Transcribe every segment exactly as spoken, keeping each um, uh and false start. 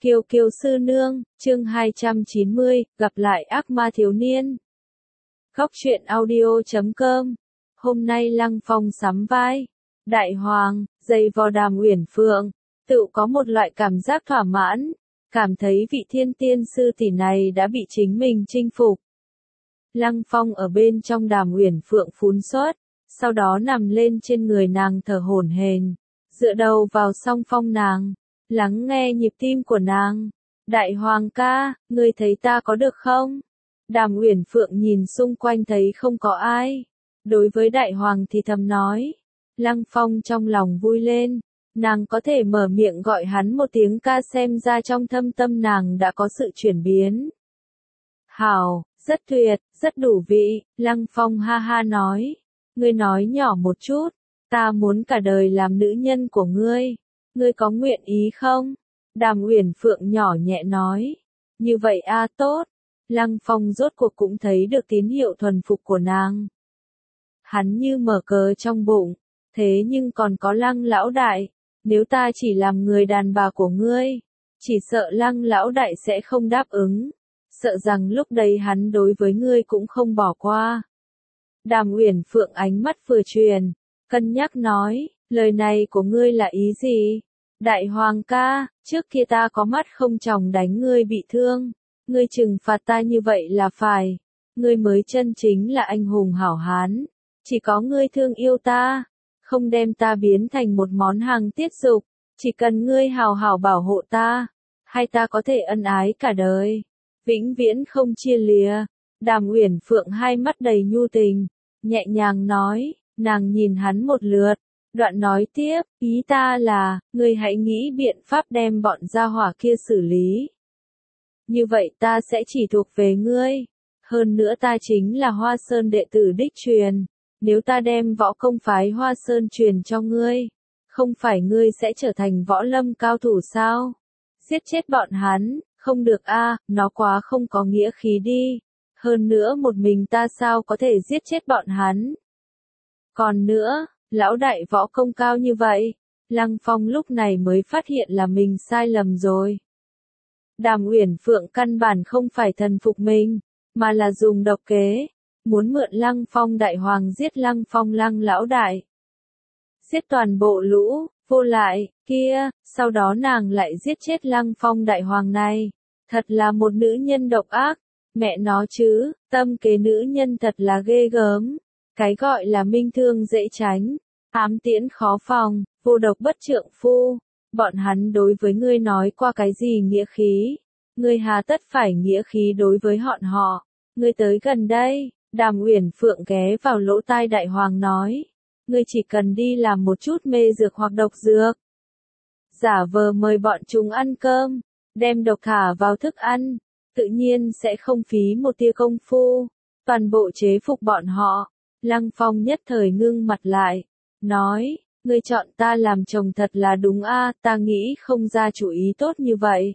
Kiều Kiều sư nương, chương hai trăm chín mươi, gặp lại ác ma thiếu niên. Góc truyện audio chấm com. Hôm nay Lăng Phong sắm vai Đại Hoàng, giày vò Đàm Uyển Phượng, tự có một loại cảm giác thỏa mãn, cảm thấy vị thiên tiên sư tỷ này đã bị chính mình chinh phục. Lăng Phong ở bên trong Đàm Uyển Phượng phún xuất, sau đó nằm lên trên người nàng thở hổn hển, dựa đầu vào song phong nàng, lắng nghe nhịp tim của nàng. Đại Hoàng ca, ngươi thấy ta có được không? Đàm Uyển Phượng nhìn xung quanh thấy không có ai. Đối với Đại Hoàng thì thầm nói. Lăng Phong trong lòng vui lên. Nàng có thể mở miệng gọi hắn một tiếng ca, xem ra trong thâm tâm nàng đã có sự chuyển biến. Hảo, rất tuyệt, rất đủ vị, Lăng Phong ha ha nói. Ngươi nói nhỏ một chút, ta muốn cả đời làm nữ nhân của ngươi. Ngươi có nguyện ý không? Đàm Uyển Phượng nhỏ nhẹ nói. Như vậy a tốt. Lăng Phong rốt cuộc cũng thấy được tín hiệu thuần phục của nàng. Hắn như mở cờ trong bụng. Thế nhưng còn có Lăng lão đại. Nếu ta chỉ làm người đàn bà của ngươi, chỉ sợ Lăng lão đại sẽ không đáp ứng. Sợ rằng lúc đấy hắn đối với ngươi cũng không bỏ qua. Đàm Uyển Phượng ánh mắt vừa truyền, cân nhắc nói. Lời này của ngươi là ý gì? Đại Hoàng ca, trước kia ta có mắt không tròng đánh ngươi bị thương. Ngươi trừng phạt ta như vậy là phải. Ngươi mới chân chính là anh hùng hảo hán. Chỉ có ngươi thương yêu ta. Không đem ta biến thành một món hàng tiết dục. Chỉ cần ngươi hào hảo bảo hộ ta. Hay ta có thể ân ái cả đời. Vĩnh viễn không chia lìa. Đàm Uyển Phượng hai mắt đầy nhu tình. Nhẹ nhàng nói, nàng nhìn hắn một lượt. Đoạn nói tiếp, ý ta là, ngươi hãy nghĩ biện pháp đem bọn gia hỏa kia xử lý. Như vậy ta sẽ chỉ thuộc về ngươi. Hơn nữa ta chính là Hoa Sơn đệ tử đích truyền. Nếu ta đem võ công phái Hoa Sơn truyền cho ngươi, không phải ngươi sẽ trở thành võ lâm cao thủ sao? Giết chết bọn hắn, không được a, nó quá không có nghĩa khí đi. Hơn nữa một mình ta sao có thể giết chết bọn hắn? Còn nữa, lão đại võ công cao như vậy, Lăng Phong lúc này mới phát hiện là mình sai lầm rồi. Đàm Uyển Phượng căn bản không phải thần phục mình, mà là dùng độc kế, muốn mượn Lăng Phong đại hoàng giết Lăng Phong Lăng lão đại. Giết toàn bộ lũ, vô lại, kia, sau đó nàng lại giết chết Lăng Phong đại hoàng này. Thật là một nữ nhân độc ác, mẹ nó chứ, tâm kế nữ nhân thật là ghê gớm. Cái gọi là minh thương dễ tránh, ám tiễn khó phòng, vô độc bất trượng phu. Bọn hắn đối với ngươi nói qua cái gì nghĩa khí? Ngươi hà tất phải nghĩa khí đối với bọn họ? Ngươi tới gần đây, Đàm Uyển Phượng ghé vào lỗ tai Đại Hoàng nói. Ngươi chỉ cần đi làm một chút mê dược hoặc độc dược. Giả vờ mời bọn chúng ăn cơm, đem độc thả vào thức ăn, tự nhiên sẽ không phí một tia công phu. Toàn bộ chế phục bọn họ. Lăng Phong nhất thời ngưng mặt lại, nói, ngươi chọn ta làm chồng thật là đúng a, ta nghĩ không ra chủ ý tốt như vậy.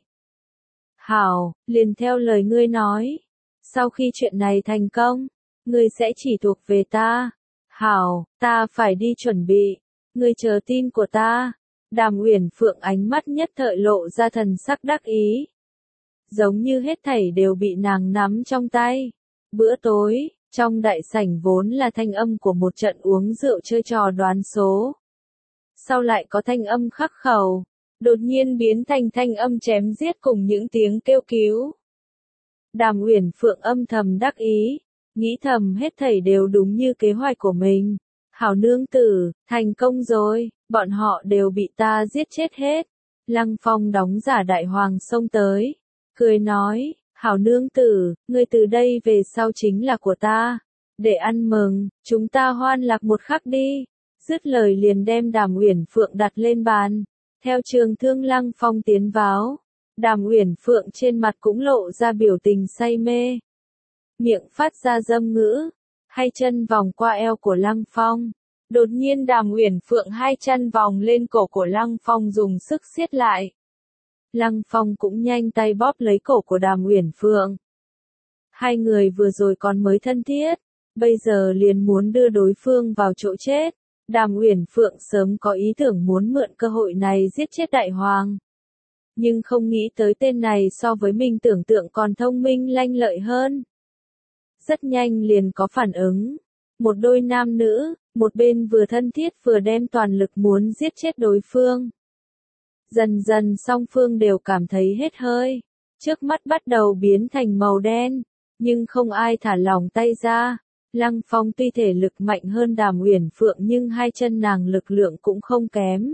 Hảo, liền theo lời ngươi nói, sau khi chuyện này thành công, ngươi sẽ chỉ thuộc về ta. Hảo, ta phải đi chuẩn bị, ngươi chờ tin của ta. Đàm Uyển Phượng ánh mắt nhất thời lộ ra thần sắc đắc ý. Giống như hết thảy đều bị nàng nắm trong tay. Bữa tối, trong đại sảnh vốn là thanh âm của một trận uống rượu chơi trò đoán số. Sau lại có thanh âm khắc khẩu, đột nhiên biến thành thanh âm chém giết cùng những tiếng kêu cứu. Đàm Uyển Phượng âm thầm đắc ý, nghĩ thầm hết thảy đều đúng như kế hoạch của mình. Hảo nương tử, thành công rồi, bọn họ đều bị ta giết chết hết. Lăng Phong đóng giả Đại Hoàng xông tới, cười nói. Hảo nương tử, ngươi từ đây về sau chính là của ta. Để ăn mừng, chúng ta hoan lạc một khắc đi. Dứt lời liền đem Đàm Uyển Phượng đặt lên bàn. Theo Trường Thương Lăng Phong tiến vào, Đàm Uyển Phượng trên mặt cũng lộ ra biểu tình say mê. Miệng phát ra dâm ngữ, hai chân vòng qua eo của Lăng Phong. Đột nhiên Đàm Uyển Phượng hai chân vòng lên cổ của Lăng Phong dùng sức siết lại. Lăng Phong cũng nhanh tay bóp lấy cổ của Đàm Uyển Phượng. Hai người vừa rồi còn mới thân thiết, bây giờ liền muốn đưa đối phương vào chỗ chết. Đàm Uyển Phượng sớm có ý tưởng muốn mượn cơ hội này giết chết Đại Hoàng. nhưng không nghĩ tới tên này so với mình tưởng tượng còn thông minh lanh lợi hơn. Rất nhanh liền có phản ứng. Một đôi nam nữ, một bên vừa thân thiết vừa đem toàn lực muốn giết chết đối phương. Dần dần song phương đều cảm thấy hết hơi. Trước mắt bắt đầu biến thành màu đen, nhưng không ai thả lỏng tay ra. Lăng Phong tuy thể lực mạnh hơn Đàm Uyển Phượng nhưng hai chân nàng lực lượng cũng không kém.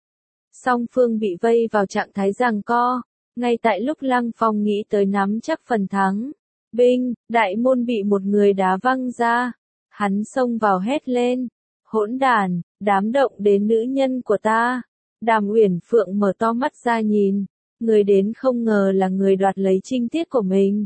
Song phương bị vây vào trạng thái giằng co, ngay tại lúc Lăng Phong nghĩ tới nắm chắc phần thắng. Binh, đại môn bị một người đá văng ra. Hắn xông vào hét lên. Hỗn đàn, đám động đến nữ nhân của ta. Đàm Uyển Phượng mở to mắt ra nhìn. Người đến không ngờ là người đoạt lấy trinh tiết của mình.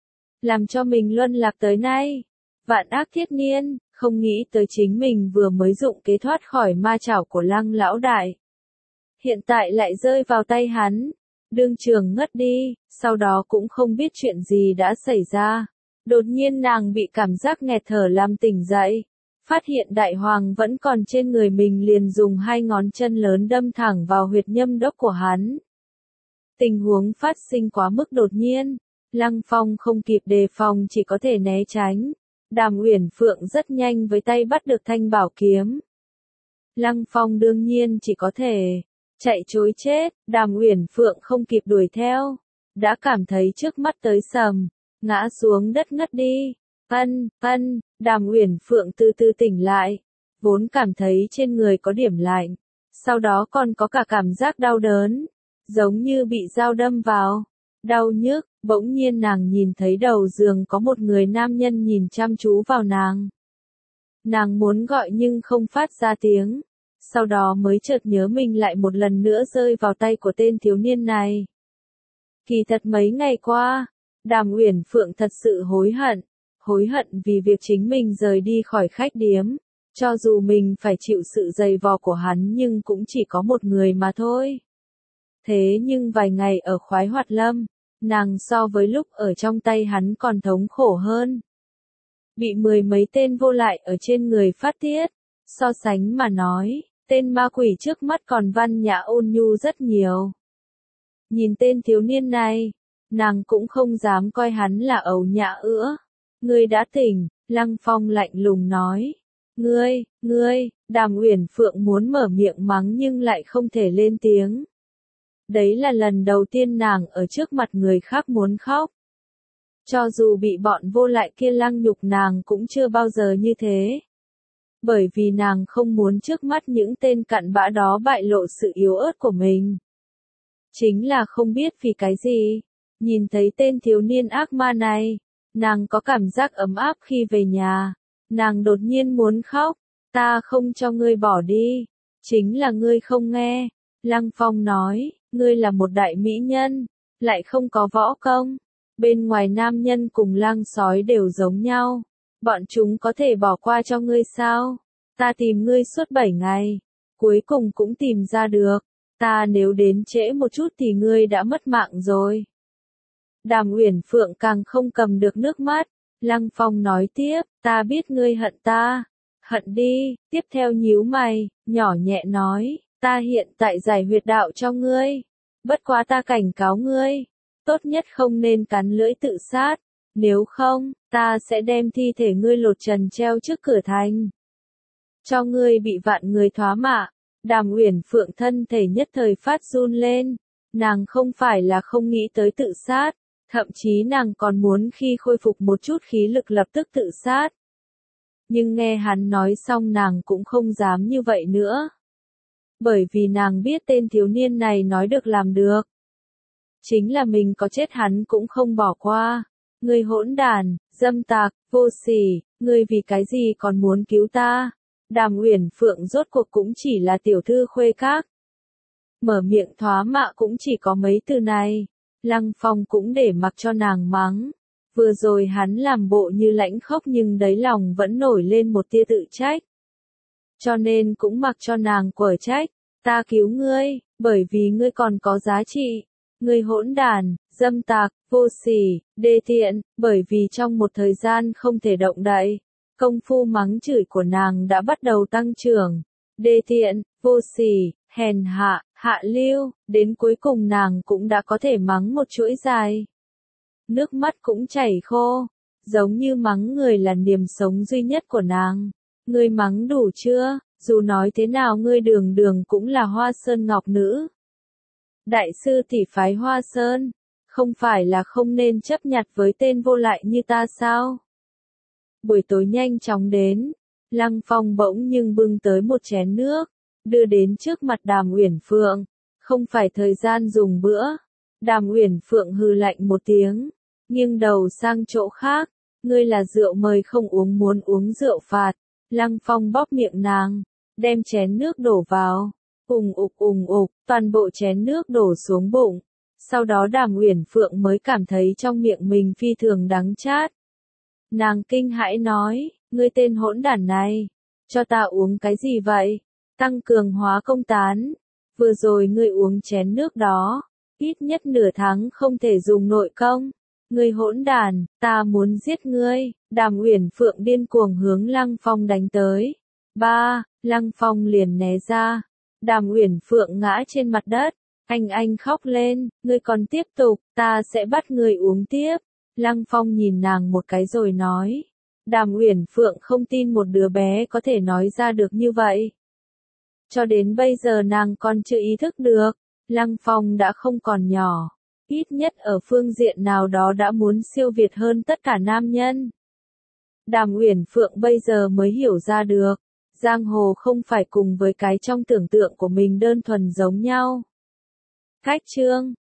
Làm cho mình luân lạc tới nay. Vạn ác thiết niên, không nghĩ tới chính mình vừa mới dụng kế thoát khỏi ma chảo của Lăng lão đại. Hiện tại lại rơi vào tay hắn. Đương trường ngất đi, sau đó cũng không biết chuyện gì đã xảy ra. Đột nhiên nàng bị cảm giác nghẹt thở làm tỉnh dậy. Phát hiện đại hoàng vẫn còn trên người mình liền dùng hai ngón chân lớn đâm thẳng vào huyệt nhâm đốc của hắn. Tình huống phát sinh quá mức đột nhiên. Lăng Phong không kịp đề phòng chỉ có thể né tránh. Đàm Uyển Phượng rất nhanh với tay bắt được thanh bảo kiếm. Lăng Phong đương nhiên chỉ có thể chạy trối chết. Đàm Uyển Phượng không kịp đuổi theo. Đã cảm thấy trước mắt tới sầm. Ngã xuống đất ngất đi. Ân, ân, Đàm Uyển Phượng từ từ tỉnh lại. Vốn cảm thấy trên người có điểm lạnh. Sau đó còn có cả cảm giác đau đớn. Giống như bị dao đâm vào. Đau nhức, bỗng nhiên nàng nhìn thấy đầu giường có một người nam nhân nhìn chăm chú vào nàng. Nàng muốn gọi nhưng không phát ra tiếng. Sau đó mới chợt nhớ mình lại một lần nữa rơi vào tay của tên thiếu niên này. Kỳ thật mấy ngày qua, Đàm Uyển Phượng thật sự hối hận. Hối hận vì việc chính mình rời đi khỏi khách điếm. Cho dù mình phải chịu sự dày vò của hắn nhưng cũng chỉ có một người mà thôi. Thế nhưng vài ngày ở Khoái Hoạt Lâm, nàng so với lúc ở trong tay hắn còn thống khổ hơn. Bị mười mấy tên vô lại ở trên người phát tiết. So sánh mà nói, tên ma quỷ trước mắt còn văn nhã ôn nhu rất nhiều. Nhìn tên thiếu niên này, nàng cũng không dám coi hắn là ẩu nhã nữa. Ngươi đã tỉnh, Lăng Phong lạnh lùng nói. Ngươi, ngươi, Đàm Uyển Phượng muốn mở miệng mắng nhưng lại không thể lên tiếng. Đấy là lần đầu tiên nàng ở trước mặt người khác muốn khóc. Cho dù bị bọn vô lại kia lăng nhục nàng cũng chưa bao giờ như thế. Bởi vì nàng không muốn trước mắt những tên cặn bã đó bại lộ sự yếu ớt của mình. Chính là không biết vì cái gì. Nhìn thấy tên thiếu niên ác ma này, nàng có cảm giác ấm áp khi về nhà. Nàng đột nhiên muốn khóc. Ta không cho ngươi bỏ đi. Chính là ngươi không nghe. Lăng Phong nói, ngươi là một đại mỹ nhân, lại không có võ công. Bên ngoài nam nhân cùng lang sói đều giống nhau. Bọn chúng có thể bỏ qua cho ngươi sao? Ta tìm ngươi suốt bảy ngày. Cuối cùng cũng tìm ra được. Ta nếu đến trễ một chút thì ngươi đã mất mạng rồi. Đàm Uyển Phượng càng không cầm được nước mắt. Lăng Phong nói tiếp, ta biết ngươi hận ta. Hận đi, tiếp theo nhíu mày, nhỏ nhẹ nói, ta hiện tại giải huyệt đạo cho ngươi. Bất quá ta cảnh cáo ngươi, tốt nhất không nên cắn lưỡi tự sát. Nếu không, ta sẽ đem thi thể ngươi lột trần treo trước cửa thành. Cho ngươi bị vạn người thoá mạ. Đàm Uyển Phượng thân thể nhất thời phát run lên. Nàng không phải là không nghĩ tới tự sát. Thậm chí nàng còn muốn khi khôi phục một chút khí lực lập tức tự sát. Nhưng nghe hắn nói xong nàng cũng không dám như vậy nữa. Bởi vì nàng biết tên thiếu niên này nói được làm được. Chính là mình có chết hắn cũng không bỏ qua. Ngươi hỗn đàn, dâm tạc, vô sỉ, ngươi vì cái gì còn muốn cứu ta? Đàm Uyển Phượng rốt cuộc cũng chỉ là tiểu thư khuê các. Mở miệng thoá mạ cũng chỉ có mấy từ này. Lăng Phong cũng để mặc cho nàng mắng. Vừa rồi hắn làm bộ như lãnh khóc nhưng đáy lòng vẫn nổi lên một tia tự trách. Cho nên cũng mặc cho nàng quở trách. Ta cứu ngươi, bởi vì ngươi còn có giá trị. Ngươi hỗn đàn, dâm tạc, vô sỉ, đê tiện, bởi vì trong một thời gian không thể động đậy. Công phu mắng chửi của nàng đã bắt đầu tăng trưởng. Đê tiện, vô sỉ, hèn hạ, hạ lưu, đến cuối cùng nàng cũng đã có thể mắng một chuỗi dài. Nước mắt cũng chảy khô, giống như mắng người là niềm sống duy nhất của nàng. Ngươi mắng đủ chưa, dù nói thế nào ngươi đường đường cũng là Hoa Sơn Ngọc Nữ. Đại sư tỷ phái Hoa Sơn, không phải là không nên chấp nhặt với tên vô lại như ta sao? Buổi tối nhanh chóng đến, Lăng Phong bỗng nhưng bưng tới một chén nước, đưa đến trước mặt Đàm Uyển Phượng, không phải thời gian dùng bữa. Đàm Uyển Phượng hừ lạnh một tiếng, nghiêng đầu sang chỗ khác, ngươi là rượu mời không uống muốn uống rượu phạt. Lăng Phong bóp miệng nàng, đem chén nước đổ vào, ùng ục ùng ục, toàn bộ chén nước đổ xuống bụng. Sau đó Đàm Uyển Phượng mới cảm thấy trong miệng mình phi thường đắng chát. Nàng kinh hãi nói, ngươi tên hỗn đản này, cho ta uống cái gì vậy? Tăng cường hóa công tán. Vừa rồi ngươi uống chén nước đó, ít nhất nửa tháng không thể dùng nội công. Ngươi hỗn đản, ta muốn giết ngươi. Đàm Uyển Phượng điên cuồng hướng Lăng Phong đánh tới. Ba, Lăng Phong liền né ra. Đàm Uyển Phượng ngã trên mặt đất. Anh anh khóc lên, ngươi còn tiếp tục, ta sẽ bắt ngươi uống tiếp. Lăng Phong nhìn nàng một cái rồi nói. Đàm Uyển Phượng không tin một đứa bé có thể nói ra được như vậy. Cho đến bây giờ nàng còn chưa ý thức được, Lăng Phong đã không còn nhỏ. Ít nhất ở phương diện nào đó đã muốn siêu việt hơn tất cả nam nhân. Đàm Uyển Phượng bây giờ mới hiểu ra được, giang hồ không phải cùng với cái trong tưởng tượng của mình đơn thuần giống nhau. Cách chương